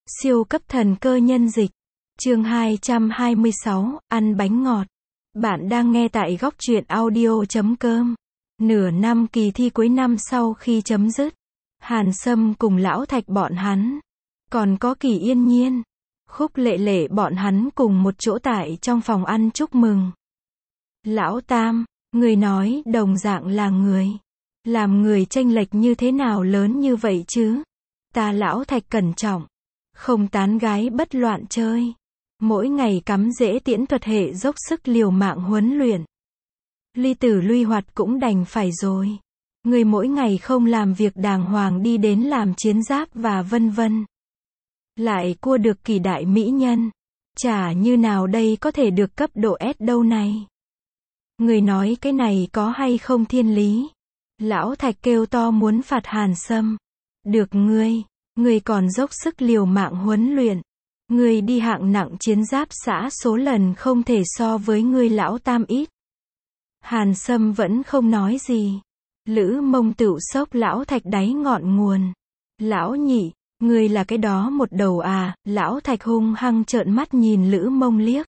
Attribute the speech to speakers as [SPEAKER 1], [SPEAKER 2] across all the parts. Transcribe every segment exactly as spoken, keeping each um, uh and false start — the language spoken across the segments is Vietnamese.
[SPEAKER 1] Siêu cấp thần cơ nhân dịch. Chương hai trăm hai mươi sáu, ăn bánh ngọt. Bạn đang nghe tại góc truyện audio chấm com. Nửa năm kỳ thi cuối năm sau khi chấm dứt, Hàn Sâm cùng Lão Thạch bọn hắn, còn có Kỳ Yên Nhiên, Khúc Lệ Lệ bọn hắn cùng một chỗ tại trong phòng ăn chúc mừng. Lão Tam, người nói đồng dạng là người, làm người chênh lệch như thế nào lớn như vậy chứ? Ta Lão Thạch cẩn trọng, không tán gái bất loạn chơi, mỗi ngày cắm rễ tiễn thuật hệ dốc sức liều mạng huấn luyện. Ly tử luy hoạt cũng đành phải rồi. Người mỗi ngày không làm việc đàng hoàng đi đến làm chiến giáp và vân vân. Lại cua được Kỳ đại mỹ nhân. Chả như nào đây có thể được cấp độ S đâu này. Người nói cái này có hay không thiên lý? Lão Thạch kêu to muốn phạt Hàn Sâm. Được ngươi, ngươi còn dốc sức liều mạng huấn luyện. Ngươi đi hạng nặng chiến giáp xã số lần không thể so với ngươi Lão Tam ít. Hàn Sâm vẫn không nói gì. Lữ Mông tựu sốc Lão Thạch đáy ngọn nguồn. Lão nhị, ngươi là cái đó một đầu à? Lão Thạch hung hăng trợn mắt nhìn Lữ Mông liếc.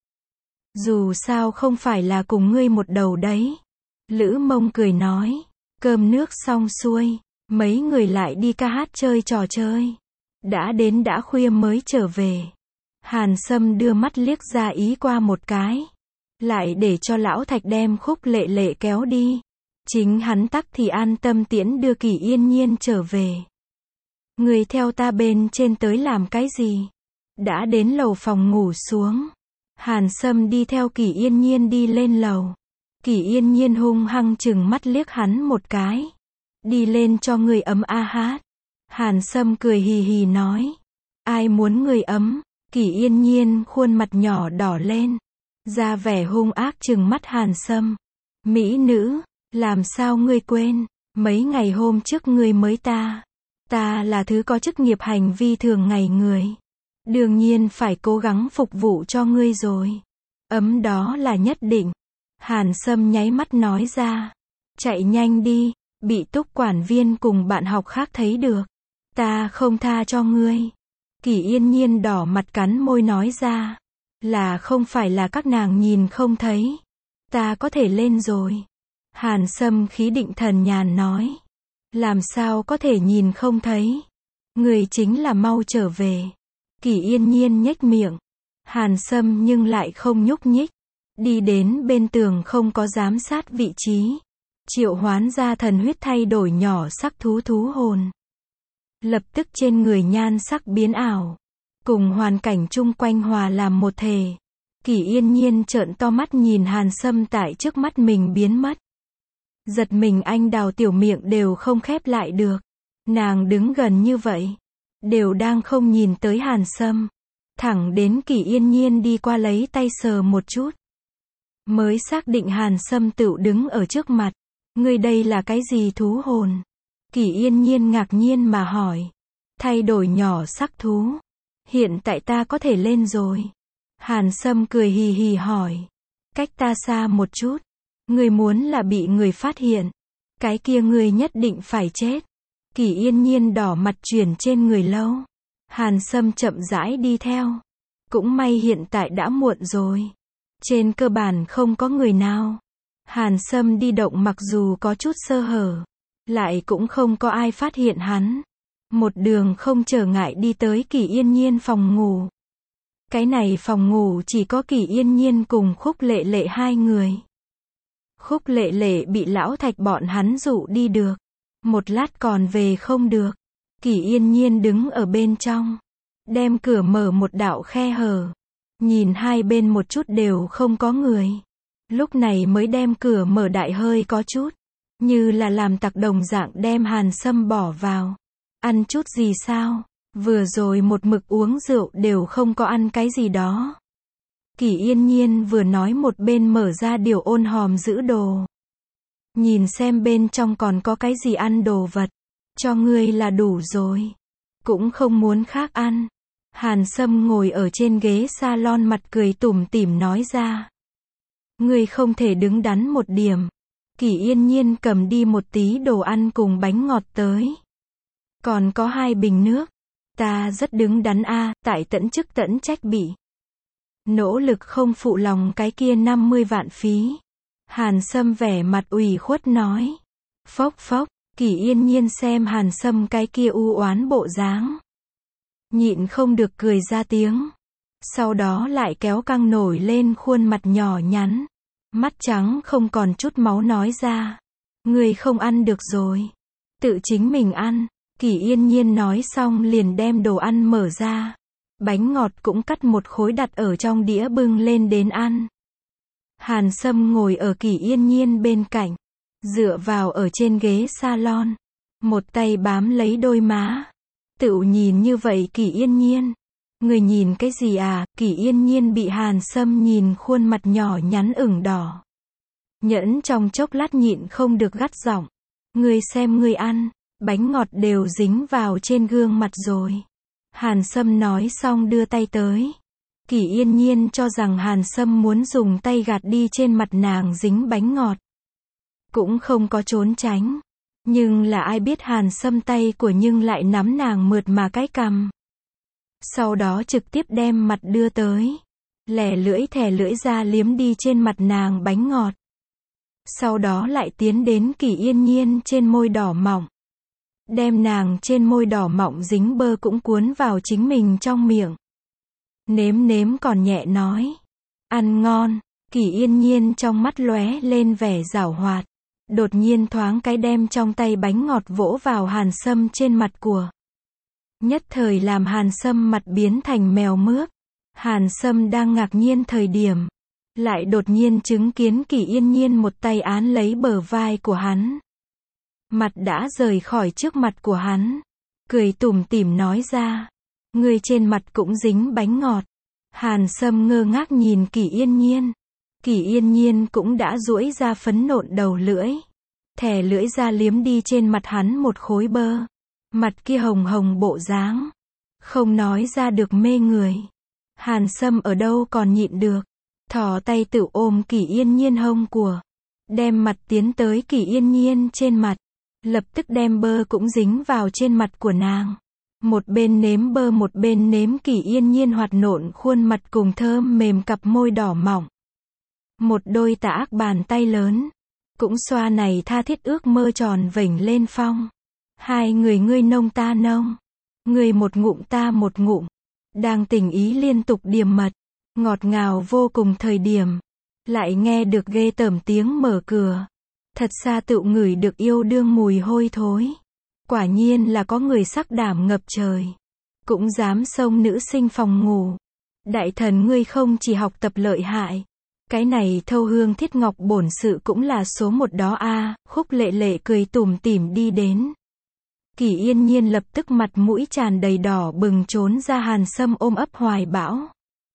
[SPEAKER 1] Dù sao không phải là cùng ngươi một đầu đấy. Lữ Mông cười nói. Cơm nước xong xuôi, mấy người lại đi ca hát chơi trò chơi. Đã đến đã khuya mới trở về. Hàn Sâm đưa mắt liếc ra ý qua một cái. Lại để cho Lão Thạch đem Khúc Lệ Lệ kéo đi. Chính hắn tắc thì an tâm tiễn đưa Kỳ Yên Nhiên trở về. Người theo ta bên trên tới làm cái gì? Đã đến lầu phòng ngủ xuống. Hàn Sâm đi theo Kỳ Yên Nhiên đi lên lầu. Kỳ Yên Nhiên hung hăng chừng mắt liếc hắn một cái. Đi lên cho người ấm a hát. Hàn Sâm cười hì hì nói. Ai muốn người ấm? Kỳ Yên Nhiên khuôn mặt nhỏ đỏ lên. Ra vẻ hung ác chừng mắt Hàn Sâm. Mỹ nữ, làm sao ngươi quên? Mấy ngày hôm trước ngươi mới ta. Ta là thứ có chức nghiệp hành vi thường ngày người. Đương nhiên phải cố gắng phục vụ cho ngươi rồi. Ấm đó là nhất định. Hàn Sâm nháy mắt nói ra. Chạy nhanh đi, bị Túc quản viên cùng bạn học khác thấy được. Ta không tha cho ngươi. Kỳ Yên Nhiên đỏ mặt cắn môi nói ra. Là không phải là các nàng nhìn không thấy. Ta có thể lên rồi. Hàn Sâm khí định thần nhàn nói. Làm sao có thể nhìn không thấy? Người chính là mau trở về. Kỳ Yên Nhiên nhếch miệng. Hàn Sâm nhưng lại không nhúc nhích. Đi đến bên tường không có giám sát vị trí. Triệu hoán ra thần huyết thay đổi nhỏ sắc thú thú hồn. Lập tức trên người nhan sắc biến ảo. Cùng hoàn cảnh chung quanh hòa làm một thể. Kỳ Yên Nhiên trợn to mắt nhìn Hàn Sâm tại trước mắt mình biến mất. Giật mình anh đào tiểu miệng đều không khép lại được. Nàng đứng gần như vậy. Đều đang không nhìn tới Hàn Sâm. Thẳng đến Kỳ Yên Nhiên đi qua lấy tay sờ một chút. Mới xác định Hàn Sâm tựu đứng ở trước mặt. Ngươi đây là cái gì thú hồn? Kỳ Yên Nhiên ngạc nhiên mà hỏi. Thay đổi nhỏ sắc thú. Hiện tại ta có thể lên rồi. Hàn Sâm cười hì hì hỏi. Cách ta xa một chút. Ngươi muốn là bị người phát hiện. Cái kia ngươi nhất định phải chết. Kỳ Yên Nhiên đỏ mặt chuyển trên người lâu. Hàn Sâm chậm rãi đi theo. Cũng may hiện tại đã muộn rồi. Trên cơ bản không có người nào. Hàn Sâm đi động mặc dù có chút sơ hở. Lại cũng không có ai phát hiện hắn. Một đường không trở ngại đi tới Kỳ Yên Nhiên phòng ngủ. Cái này phòng ngủ chỉ có Kỳ Yên Nhiên cùng Khúc Lệ Lệ hai người. Khúc Lệ Lệ bị Lão Thạch bọn hắn dụ đi được. Một lát còn về không được. Kỳ Yên Nhiên đứng ở bên trong. Đem cửa mở một đạo khe hở. Nhìn hai bên một chút đều không có người. Lúc này mới đem cửa mở đại hơi có chút. Như là làm tặc đồng dạng đem Hàn Sâm bỏ vào. Ăn chút gì sao? Vừa rồi một mực uống rượu đều không có ăn cái gì đó. Kỳ Yên Nhiên vừa nói một bên mở ra điều ôn hòm giữ đồ. Nhìn xem bên trong còn có cái gì ăn đồ vật. Cho ngươi là đủ rồi. Cũng không muốn khác ăn. Hàn Sâm ngồi ở trên ghế salon mặt cười tủm tỉm nói ra. Ngươi không thể đứng đắn một điểm. Kỳ Yên Nhiên cầm đi một tí đồ ăn cùng bánh ngọt tới. Còn có hai bình nước. Ta rất đứng đắn a, tại tẫn chức tẫn trách bị. Nỗ lực không phụ lòng cái kia năm mươi vạn phí. Hàn Sâm vẻ mặt ủy khuất nói. Phốc phốc, Kỷ Yên Nhiên xem Hàn Sâm cái kia u oán bộ dáng. Nhịn không được cười ra tiếng. Sau đó lại kéo căng nổi lên khuôn mặt nhỏ nhắn. Mắt trắng không còn chút máu nói ra. Người không ăn được rồi. Tự chính mình ăn. Kỷ Yên Nhiên nói xong liền đem đồ ăn mở ra. Bánh ngọt cũng cắt một khối đặt ở trong đĩa bưng lên đến ăn. Hàn Sâm ngồi ở Kỷ Yên Nhiên bên cạnh. Dựa vào ở trên ghế salon. Một tay bám lấy đôi má. Tự nhìn như vậy Kỷ Yên Nhiên. Người nhìn cái gì à? Kỷ Yên Nhiên bị Hàn Sâm nhìn khuôn mặt nhỏ nhắn ửng đỏ. Nhẫn trong chốc lát nhịn không được gắt giọng. Người xem người ăn. Bánh ngọt đều dính vào trên gương mặt rồi. Hàn Sâm nói xong đưa tay tới. Kỷ Yên Nhiên cho rằng Hàn Sâm muốn dùng tay gạt đi trên mặt nàng dính bánh ngọt. Cũng không có trốn tránh. Nhưng là ai biết Hàn Sâm tay của nhưng lại nắm nàng mượt mà cái cằm. Sau đó trực tiếp đem mặt đưa tới. Lẻ lưỡi thè lưỡi ra liếm đi trên mặt nàng bánh ngọt. Sau đó lại tiến đến Kỷ Yên Nhiên trên môi đỏ mọng. Đem nàng trên môi đỏ mọng dính bơ cũng cuốn vào chính mình trong miệng. Nếm nếm còn nhẹ nói. Ăn ngon. Kỷ Yên Nhiên trong mắt lóe lên vẻ giảo hoạt. Đột nhiên thoáng cái đem trong tay bánh ngọt vỗ vào Hàn Sâm trên mặt của. Nhất thời làm Hàn Sâm mặt biến thành mèo mướp. Hàn Sâm đang ngạc nhiên thời điểm. Lại đột nhiên chứng kiến Kỷ Yên Nhiên một tay án lấy bờ vai của hắn. Mặt đã rời khỏi trước mặt của hắn. Cười tủm tỉm nói ra. Người trên mặt cũng dính bánh ngọt. Hàn Sâm ngơ ngác nhìn Kỷ Yên Nhiên. Kỷ Yên Nhiên cũng đã duỗi ra phấn nộn đầu lưỡi. Thè lưỡi ra liếm đi trên mặt hắn một khối bơ. Mặt kia hồng hồng bộ dáng. Không nói ra được mê người. Hàn Sâm ở đâu còn nhịn được. Thò tay tự ôm Kỷ Yên Nhiên hông của. Đem mặt tiến tới Kỷ Yên Nhiên trên mặt. Lập tức đem bơ cũng dính vào trên mặt của nàng. Một bên nếm bơ một bên nếm Kỷ Yên Nhiên hoạt nộn khuôn mặt cùng thơm mềm cặp môi đỏ mỏng. Một đôi tà ác bàn tay lớn. Cũng xoa này tha thiết ước mơ tròn vểnh lên phong. Hai người ngươi nông ta nông. Người một ngụm ta một ngụm. Đang tình ý liên tục điềm mật. Ngọt ngào vô cùng thời điểm. Lại nghe được ghê tởm tiếng mở cửa. Thật xa tự ngửi được yêu đương mùi hôi thối. Quả nhiên là có người sắc đảm ngập trời. Cũng dám xông nữ sinh phòng ngủ. Đại thần ngươi không chỉ học tập lợi hại. Cái này thâu hương thiết ngọc bổn sự cũng là số một đó a. Khúc Lệ Lệ cười tủm tỉm đi đến. Kỷ Yên Nhiên lập tức mặt mũi tràn đầy đỏ bừng trốn ra Hàn Sâm ôm ấp hoài bão.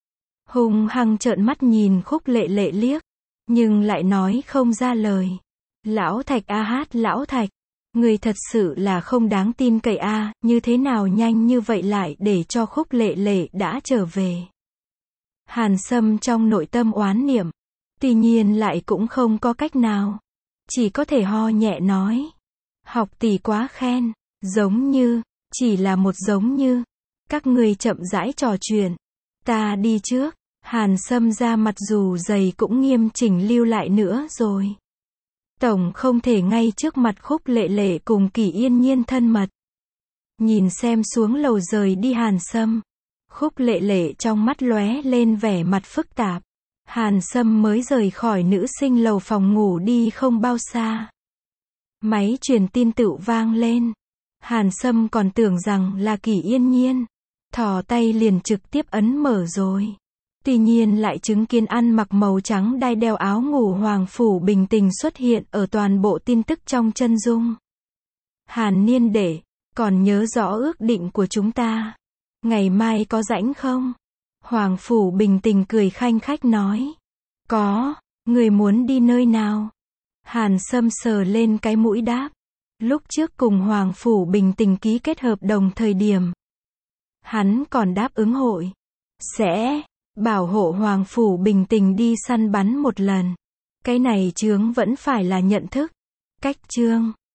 [SPEAKER 1] Hung hăng trợn mắt nhìn Khúc Lệ Lệ liếc. Nhưng lại nói không ra lời. Lão Thạch a hát lão Thạch. Người thật sự là không đáng tin cậy a, như thế nào nhanh như vậy lại để cho Khúc Lệ Lệ đã trở về. Hàn Sâm trong nội tâm oán niệm. Tuy nhiên lại cũng không có cách nào. Chỉ có thể ho nhẹ nói. Học tỷ quá khen. Giống như. Chỉ là một giống như. Các người chậm rãi trò chuyện. Ta đi trước. Hàn Sâm ra mặt dù dày cũng nghiêm chỉnh lưu lại nữa rồi. Tổng không thể ngay trước mặt Khúc Lệ Lệ cùng Kỷ Yên Nhiên thân mật. Nhìn xem xuống lầu rời đi Hàn Sâm. Khúc Lệ Lệ trong mắt lóe lên vẻ mặt phức tạp. Hàn Sâm mới rời khỏi nữ sinh lầu phòng ngủ đi không bao xa. Máy truyền tin tự vang lên. Hàn Sâm còn tưởng rằng là Kỷ Yên Nhiên. Thò tay liền trực tiếp ấn mở rồi. Tuy nhiên lại chứng kiến ăn mặc màu trắng đai đeo áo ngủ Hoàng Phủ Bình Tình xuất hiện ở toàn bộ tin tức trong chân dung. Hàn niên đệ, còn nhớ rõ ước định của chúng ta. Ngày mai có rảnh không? Hoàng Phủ Bình Tình cười khanh khách nói. Có, người muốn đi nơi nào? Hàn Sâm sờ lên cái mũi đáp. Lúc trước cùng Hoàng Phủ Bình Tình ký kết hợp đồng thời điểm. Hắn còn đáp ứng hội. Sẽ bảo hộ Hoàng Phủ Bình Tình đi săn bắn một lần. Cái này chướng vẫn phải là nhận thức. Cách chương